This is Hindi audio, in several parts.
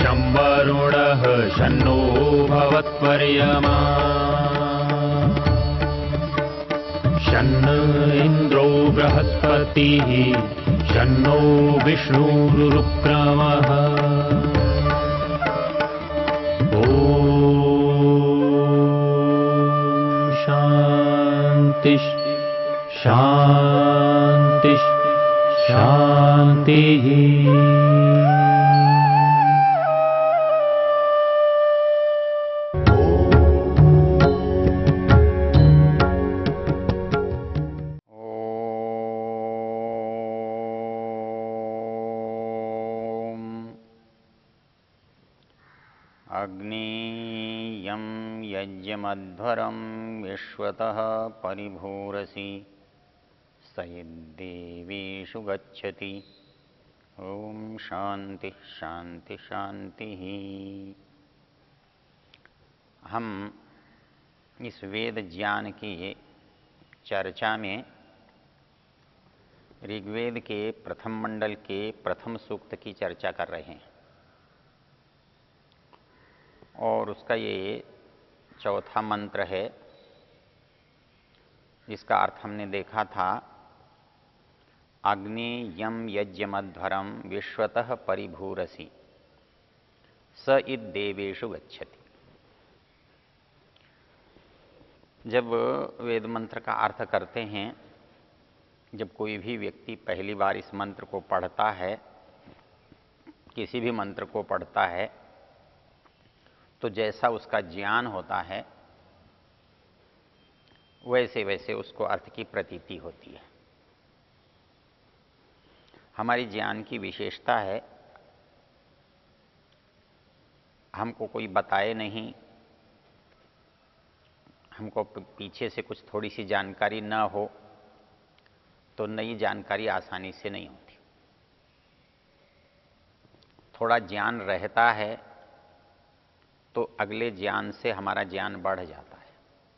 शं वरुणः शन्नो भवत्वर्यमा शन्न इन्द्रो बृहस्पतिः शन्नो विष्णुरुक्रमः ॐ शान्ति शान्ति शान्तिः। अग्नेयं यज्ञमध्वरं विश्वतः परिभूरसि स यद्देवेषु गच्छति। ओम शांति शांति शांति। हम इस वेद ज्ञान की चर्चा में ऋग्वेद के प्रथम मंडल के प्रथम सूक्त की चर्चा कर रहे हैं और उसका ये चौथा मंत्र है, जिसका अर्थ हमने देखा था अग्नेयं यज्ञमध्वरं विश्वतः परिभूरसि स इद्देवेषु गच्छति। जब वेद मंत्र का अर्थ करते हैं, जब कोई भी व्यक्ति पहली बार इस मंत्र को पढ़ता है, किसी भी मंत्र को पढ़ता है, तो जैसा उसका ज्ञान होता है वैसे वैसे उसको अर्थ की प्रतीति होती है। हमारी ज्ञान की विशेषता है, हमको कोई बताए नहीं, हमको पीछे से कुछ थोड़ी सी जानकारी न हो तो नई जानकारी आसानी से नहीं होती। थोड़ा ज्ञान रहता है तो अगले ज्ञान से हमारा ज्ञान बढ़ जाता है।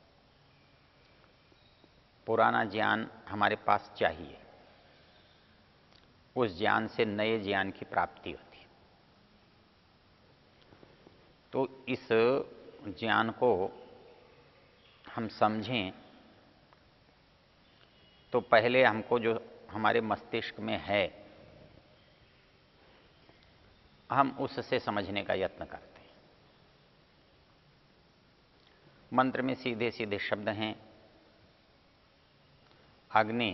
पुराना ज्ञान हमारे पास चाहिए, उस ज्ञान से नए ज्ञान की प्राप्ति होती है। तो इस ज्ञान को हम समझें तो पहले हमको जो हमारे मस्तिष्क में है हम उससे समझने का यत्न करते हैं। मंत्र में सीधे सीधे शब्द हैं। अग्नि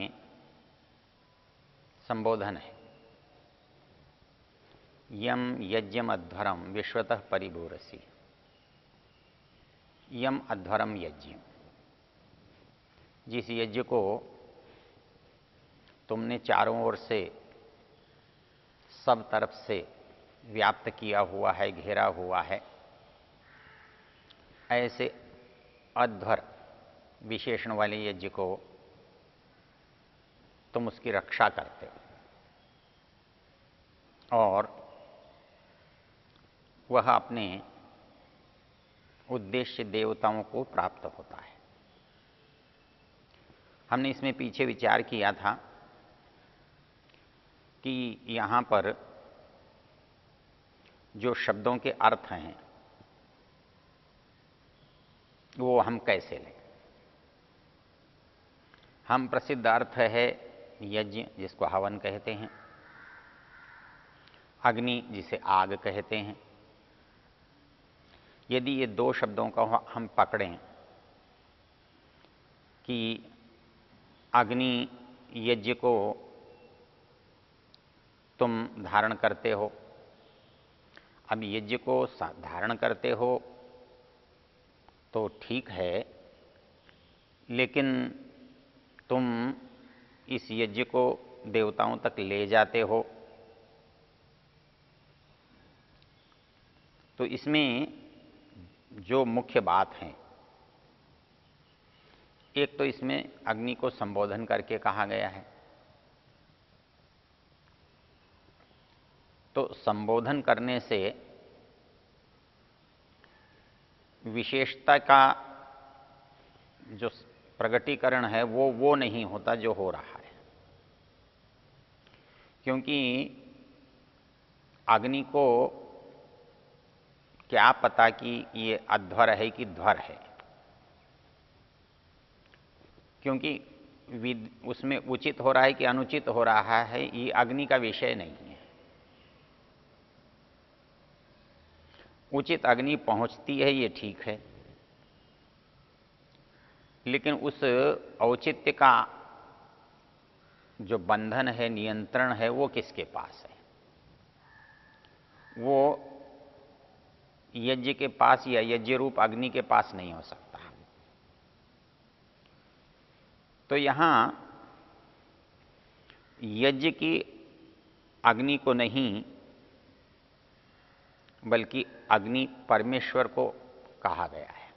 संबोधन है, यम यज्ञम अध्वरम विश्वतः परिभूरसि। यम अध्वरम यज्ञ, जिस यज्ञ को तुमने चारों ओर से सब तरफ से व्याप्त किया हुआ है, घेरा हुआ है, ऐसे अध्वर विशेषण वाले यज्ञ को तुम उसकी रक्षा करते हो और वह अपने उद्देश्य देवताओं को प्राप्त होता है। हमने इसमें पीछे विचार किया था कि यहाँ पर जो शब्दों के अर्थ हैं वो हम कैसे लें। हम प्रसिद्ध अर्थ है यज्ञ, जिसको हवन कहते हैं, अग्नि जिसे आग कहते हैं। यदि ये दो शब्दों का हम पकड़ें कि अग्नि यज्ञ को तुम धारण करते हो, अब यज्ञ को धारण करते हो तो ठीक है, लेकिन तुम इस यज्ञ को देवताओं तक ले जाते हो, तो इसमें जो मुख्य बात है, एक तो इसमें अग्नि को संबोधन करके कहा गया है। तो संबोधन करने से विशेषता का जो प्रगटीकरण है वो नहीं होता जो हो रहा है, क्योंकि अग्नि को क्या पता कि ये अध्वर है कि ध्वर है, क्योंकि उसमें उचित हो रहा है कि अनुचित हो रहा है ये अग्नि का विषय नहीं है। उचित अग्नि पहुंचती है ये ठीक है, लेकिन उस औचित्य का जो बंधन है, नियंत्रण है, वो किसके पास है? वो यज्ञ के पास या यज्ञ रूप अग्नि के पास नहीं हो सकता। तो यहां यज्ञ की अग्नि को नहीं, बल्कि अग्नि परमेश्वर को कहा गया है,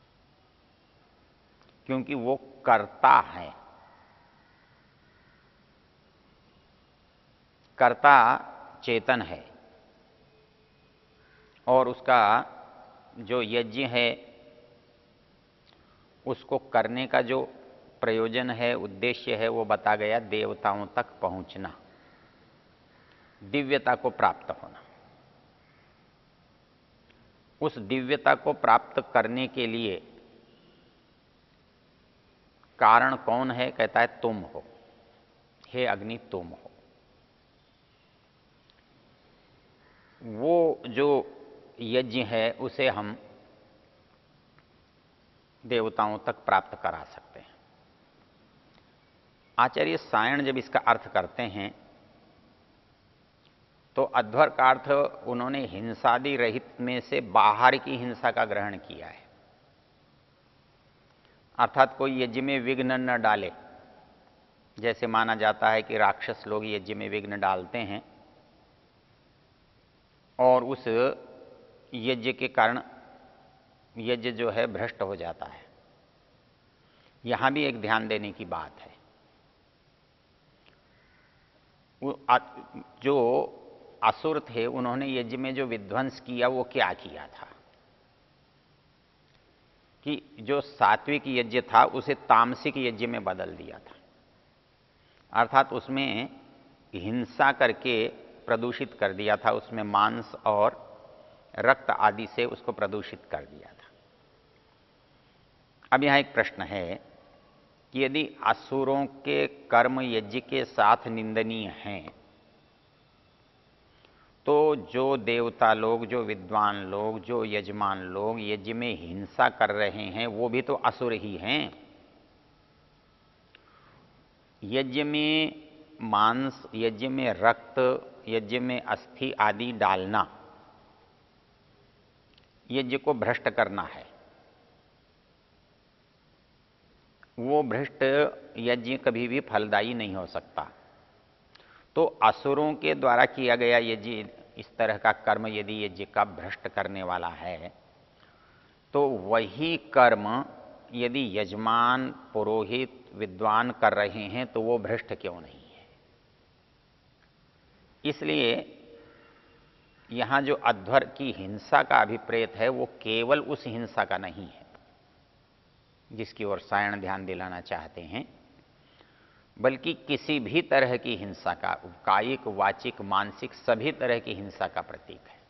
क्योंकि वो कर्ता है। कर्ता चेतन है और उसका जो यज्ञ है उसको करने का जो प्रयोजन है, उद्देश्य है, वो बता गया, देवताओं तक पहुंचना, दिव्यता को प्राप्त होना। उस दिव्यता को प्राप्त करने के लिए कारण कौन है? कहता है तुम हो, हे अग्नि तुम हो। वो जो यज्ञ है उसे हम देवताओं तक प्राप्त करा सकते हैं। आचार्य सायण जब इसका अर्थ करते हैं तो अध्वर का अर्थ उन्होंने हिंसादि रहित में से बाहर की हिंसा का ग्रहण किया है, अर्थात कोई यज्ञ में विघ्न न डाले। जैसे माना जाता है कि राक्षस लोग यज्ञ में विघ्न डालते हैं और उस यज्ञ के कारण यज्ञ जो है भ्रष्ट हो जाता है। यहां भी एक ध्यान देने की बात है। जो असुर थे उन्होंने यज्ञ में जो विध्वंस किया वो क्या किया था कि जो सात्विक यज्ञ था उसे तामसिक यज्ञ में बदल दिया था, अर्थात उसमें हिंसा करके प्रदूषित कर दिया था, उसमें मांस और रक्त आदि से उसको प्रदूषित कर दिया था। अब यहां एक प्रश्न है कि यदि असुरों के कर्म यज्ञ के साथ निंदनीय हैं तो जो देवता लोग, जो विद्वान लोग, जो यजमान लोग यज्ञ में हिंसा कर रहे हैं वो भी तो असुर ही हैं। यज्ञ में मांस, यज्ञ में रक्त, यज्ञ में अस्थि आदि डालना यज्ञ को भ्रष्ट करना है। वो भ्रष्ट यज्ञ कभी भी फलदायी नहीं हो सकता। तो असुरों के द्वारा किया गया यज्ञ, इस तरह का कर्म यदि यज्ञ का भ्रष्ट करने वाला है तो वही कर्म यदि यजमान, पुरोहित, विद्वान कर रहे हैं तो वो भ्रष्ट क्यों नहीं है? इसलिए यहां जो अध्वर की हिंसा का अभिप्रेत है वो केवल उस हिंसा का नहीं है जिसकी ओर सायण ध्यान दिलाना चाहते हैं, बल्कि किसी भी तरह की हिंसा का, कायिक, वाचिक, मानसिक, सभी तरह की हिंसा का प्रतीक है।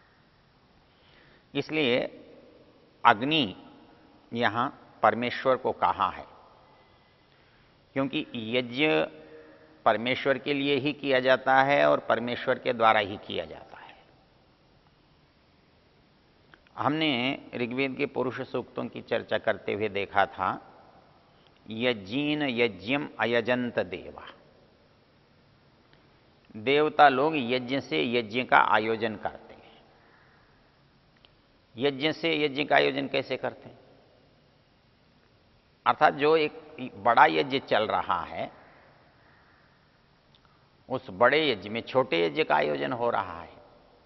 इसलिए अग्नि यहां परमेश्वर को कहा है, क्योंकि यज्ञ परमेश्वर के लिए ही किया जाता है और परमेश्वर के द्वारा ही किया जाता है। हमने ऋग्वेद के पुरुष सूक्तों की चर्चा करते हुए देखा था, यज्ञीन यज्ञम अयजंत देवा, देवता लोग यज्ञ से यज्ञ का आयोजन करते हैं। यज्ञ से यज्ञ का आयोजन कैसे करते हैं? अर्थात जो एक बड़ा यज्ञ चल रहा है उस बड़े यज्ञ में छोटे यज्ञ का आयोजन हो रहा है।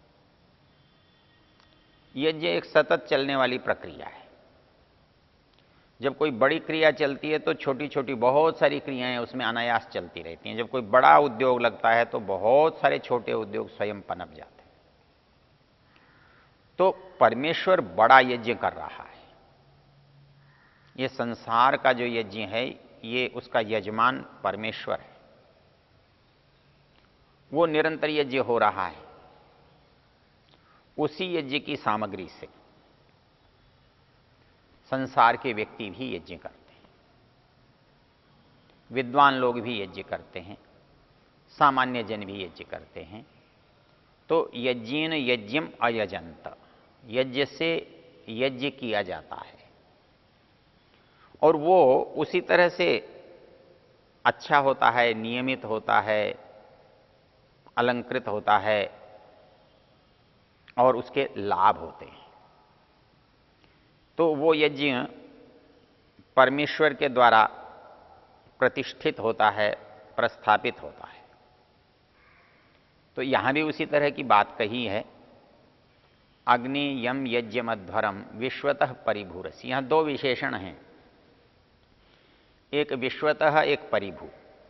यज्ञ एक सतत चलने वाली प्रक्रिया है। जब कोई बड़ी क्रिया चलती है तो छोटी छोटी बहुत सारी क्रियाएं उसमें अनायास चलती रहती हैं। जब कोई बड़ा उद्योग लगता है तो बहुत सारे छोटे उद्योग स्वयं पनप जाते हैं। तो परमेश्वर बड़ा यज्ञ कर रहा है। ये संसार का जो यज्ञ है ये उसका यजमान परमेश्वर है, वो निरंतर यज्ञ हो रहा है। उसी यज्ञ की सामग्री से संसार के व्यक्ति भी यज्ञ करते हैं, विद्वान लोग भी यज्ञ करते हैं, सामान्य जन भी यज्ञ करते हैं। तो यज्ञेन यज्ञम अयजंत, यज्ञ से यज्ञ किया जाता है और वो उसी तरह से अच्छा होता है, नियमित होता है, अलंकृत होता है और उसके लाभ होते हैं। तो वो यज्ञ परमेश्वर के द्वारा प्रतिष्ठित होता है, प्रस्थापित होता है। तो यहां भी उसी तरह की बात कही है, अग्नि यम यज्ञमध्वरम विश्वतः परिभूरसी। यहां दो विशेषण हैं, एक विश्वतः, एक परिभू।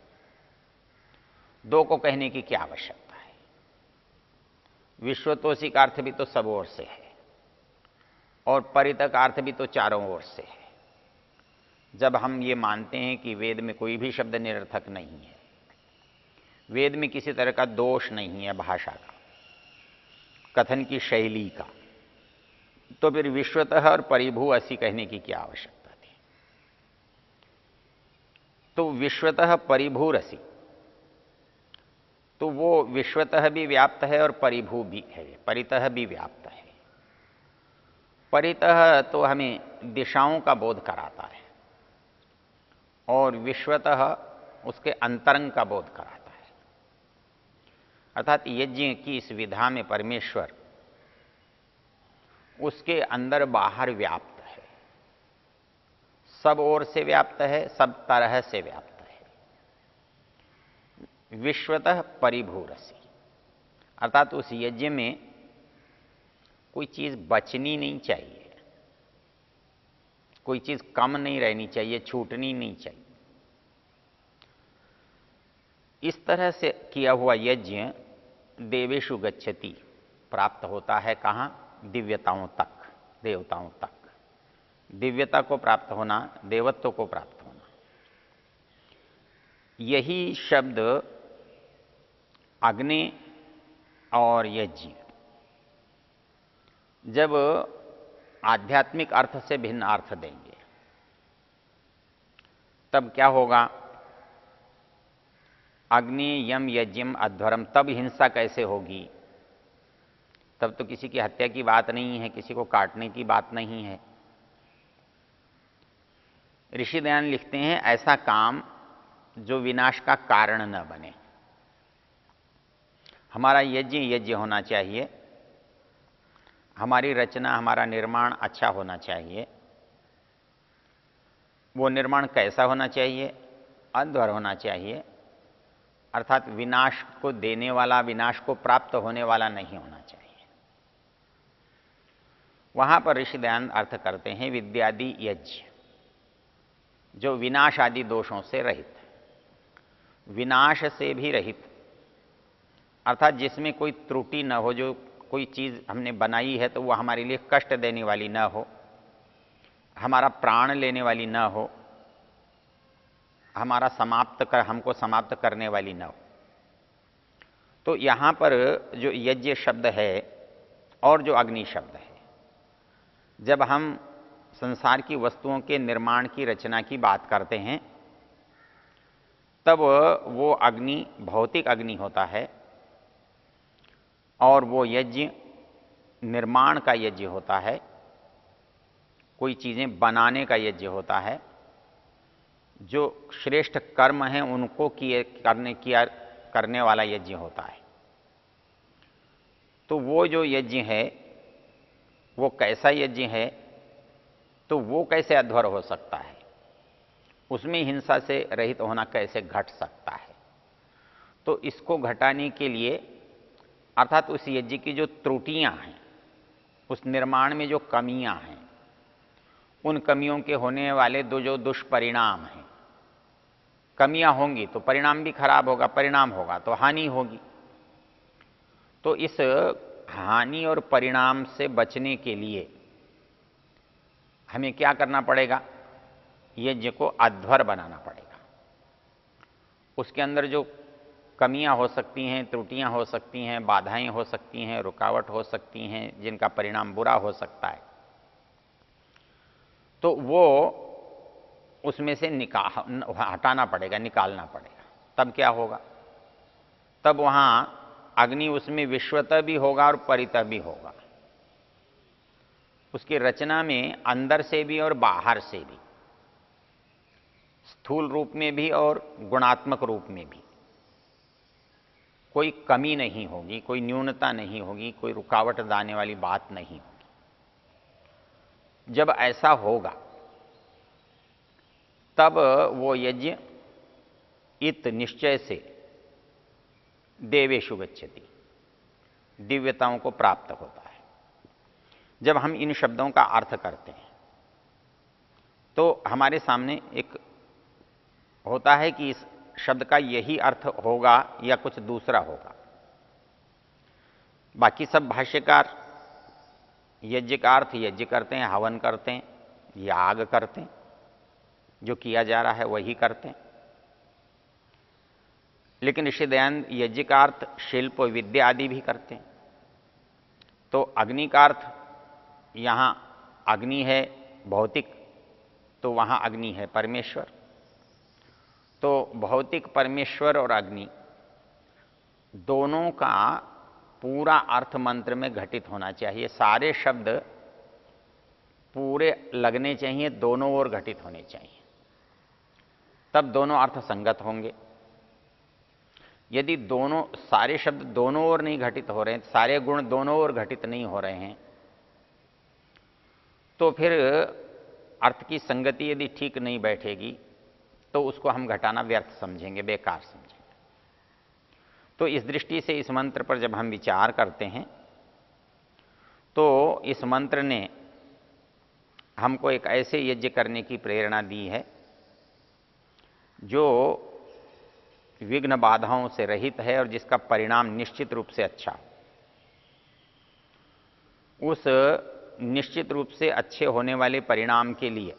दो को कहने की क्या आवश्यकता है? विश्वतोसी का अर्थ भी तो सब ओर से है और परितः का अर्थ भी तो चारों ओर से है। जब हम ये मानते हैं कि वेद में कोई भी शब्द निरर्थक नहीं है, वेद में किसी तरह का दोष नहीं है भाषा का, कथन की शैली का, तो फिर विश्वतः और परिभू ऐसी कहने की क्या आवश्यकता थी? तो विश्वतः परिभूरसी, तो वो विश्वतः भी व्याप्त है और परिभू भी है, परितः भी व्याप्त है। परितः तो हमें दिशाओं का बोध कराता है और विश्वतः उसके अंतरंग का बोध कराता है। अर्थात यज्ञ की इस विधा में परमेश्वर उसके अंदर बाहर व्याप्त है, सब ओर से व्याप्त है, सब तरह से व्याप्त है। विश्वतः परिभूरसी, अर्थात उस यज्ञ में कोई चीज बचनी नहीं चाहिए, कोई चीज कम नहीं रहनी चाहिए, छूटनी नहीं चाहिए। इस तरह से किया हुआ यज्ञ देवेषु गच्छति, प्राप्त होता है कहाँ? दिव्यताओं तक, देवताओं तक। दिव्यता को प्राप्त होना, देवत्व को प्राप्त होना, यही शब्द अग्नि और यज्ञ जब आध्यात्मिक अर्थ से भिन्न अर्थ देंगे तब क्या होगा? अग्नि यम यज्ञम अध्वरम, तब हिंसा कैसे होगी? तब तो किसी की हत्या की बात नहीं है, किसी को काटने की बात नहीं है। ऋषि दयान लिखते हैं, ऐसा काम जो विनाश का कारण न बने। हमारा यज्ञ यज्ञ होना चाहिए, हमारी रचना, हमारा निर्माण अच्छा होना चाहिए। वो निर्माण कैसा होना चाहिए? अध्वर होना चाहिए, अर्थात विनाश को देने वाला, विनाश को प्राप्त होने वाला नहीं होना चाहिए। वहां पर ऋषि दयानंद अर्थ करते हैं विद्यादि यज्ञ, जो विनाश आदि दोषों से रहित, विनाश से भी रहित, अर्थात जिसमें कोई त्रुटि न हो, जो कोई चीज हमने बनाई है तो वह हमारे लिए कष्ट देने वाली न हो, हमारा प्राण लेने वाली न हो, हमारा हमको समाप्त करने वाली न हो। तो यहां पर जो यज्ञ शब्द है और जो अग्नि शब्द है, जब हम संसार की वस्तुओं के निर्माण की, रचना की बात करते हैं, तब वो अग्नि भौतिक अग्नि होता है और वो यज्ञ निर्माण का यज्ञ होता है, कोई चीजें बनाने का यज्ञ होता है, जो श्रेष्ठ कर्म हैं उनको करने वाला यज्ञ होता है। तो वो जो यज्ञ है वो कैसा यज्ञ है? तो वो कैसे अध्वर हो सकता है? उसमें हिंसा से रहित होना कैसे घट सकता है? तो इसको घटाने के लिए, अर्थात उस यज्ञ की जो त्रुटियां हैं, उस निर्माण में जो कमियां हैं, उन कमियों के होने वाले जो दुष्परिणाम हैं, कमियां होंगी तो परिणाम भी खराब होगा, परिणाम होगा तो हानि होगी। तो इस हानि और परिणाम से बचने के लिए हमें क्या करना पड़ेगा? यज्ञ को अध्वर बनाना पड़ेगा। उसके अंदर जो कमियां हो सकती हैं, त्रुटियां हो सकती हैं, बाधाएं हो सकती हैं, रुकावट हो सकती हैं, जिनका परिणाम बुरा हो सकता है, तो वो उसमें से हटाना पड़ेगा, निकालना पड़ेगा। तब क्या होगा? तब वहां अग्नि उसमें विश्वतः भी होगा और परितः भी होगा। उसकी रचना में अंदर से भी और बाहर से भी, स्थूल रूप में भी और गुणात्मक रूप में भी कोई कमी नहीं होगी, कोई न्यूनता नहीं होगी, कोई रुकावट लाने वाली बात नहीं होगी। जब ऐसा होगा तब वो यज्ञ इत निश्चय से देवेषु गच्छति, दिव्यताओं को प्राप्त होता है। जब हम इन शब्दों का अर्थ करते हैं तो हमारे सामने एक होता है कि इस शब्द का यही अर्थ होगा या कुछ दूसरा होगा। बाकी सब भाष्यकार यज्ञ का अर्थ यज्ञ करते हैं, हवन करते हैं, याग करते हैं, जो किया जा रहा है वही करते हैं। लेकिन ऋषि दयानंद यज्ञ का अर्थ शिल्प विद्या आदि भी करते हैं। तो अग्नि का अर्थ यहां अग्नि है भौतिक, तो वहां अग्नि है परमेश्वर। तो भौतिक परमेश्वर और अग्नि दोनों का पूरा अर्थ मंत्र में घटित होना चाहिए। सारे शब्द पूरे लगने चाहिए, दोनों ओर घटित होने चाहिए, तब दोनों अर्थ संगत होंगे। यदि दोनों सारे शब्द दोनों ओर नहीं घटित हो रहे हैं, सारे गुण दोनों ओर घटित नहीं हो रहे हैं, तो फिर अर्थ की संगति यदि ठीक नहीं बैठेगी तो उसको हम घटाना व्यर्थ समझेंगे, बेकार समझेंगे। तो इस दृष्टि से इस मंत्र पर जब हम विचार करते हैं तो इस मंत्र ने हमको एक ऐसे यज्ञ करने की प्रेरणा दी है जो विघ्न बाधाओं से रहित है और जिसका परिणाम निश्चित रूप से अच्छा हो। उस निश्चित रूप से अच्छे होने वाले परिणाम के लिए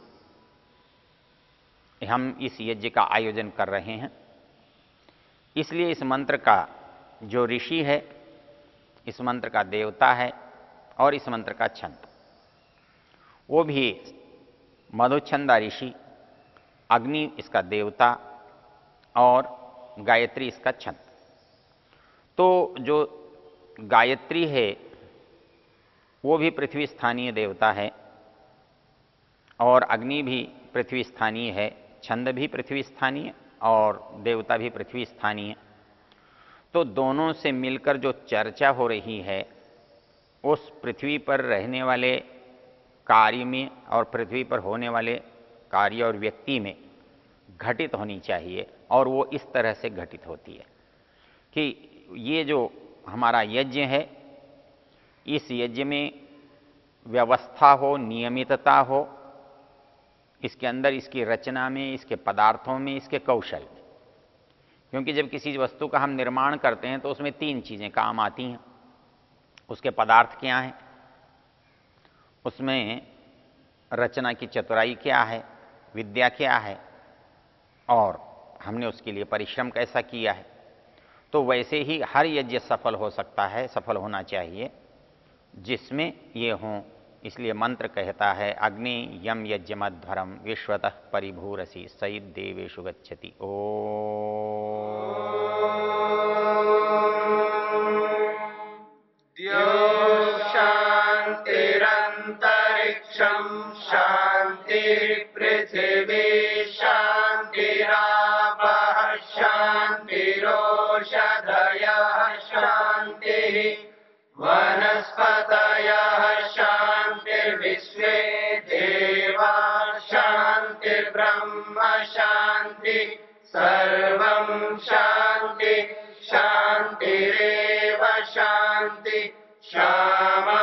हम इस यज्ञ का आयोजन कर रहे हैं। इसलिए इस मंत्र का जो ऋषि है, इस मंत्र का देवता है और इस मंत्र का छंद, वो भी मधुच्छंदा ऋषि, अग्नि इसका देवता और गायत्री इसका छंद। तो जो गायत्री है वो भी पृथ्वी स्थानीय देवता है और अग्नि भी पृथ्वी स्थानीय है, छंद भी पृथ्वी स्थानीय और देवता भी पृथ्वी स्थानीय। तो दोनों से मिलकर जो चर्चा हो रही है उस पृथ्वी पर रहने वाले कार्य में और पृथ्वी पर होने वाले कार्य और व्यक्ति में घटित होनी चाहिए। और वो इस तरह से घटित होती है कि ये जो हमारा यज्ञ है, इस यज्ञ में व्यवस्था हो, नियमितता हो, इसके अंदर इसकी रचना में, इसके पदार्थों में, इसके कौशल में। क्योंकि जब किसी वस्तु का हम निर्माण करते हैं तो उसमें 3 चीज़ें काम आती हैं। उसके पदार्थ क्या हैं, उसमें रचना की चतुराई क्या है, विद्या क्या है, और हमने उसके लिए परिश्रम कैसा किया है। तो वैसे ही हर यज्ञ सफल हो सकता है, सफल होना चाहिए जिसमें ये हों। इसलिए मंत्र कहता है अग्नि यम यज्ञमध्वरम विश्वतः परिभूरसि सईद देवेषु गच्छति। ओ शांतिरंतरिक्षं शांति पृथिवी शांतिरापः शांतिरोषधयः शांतिः वनस्पतयः शांतिर्विश्वे देवा शांतिर्ब्रह्म शांति सर्वं शांति शांतिरेव शांति श्यामा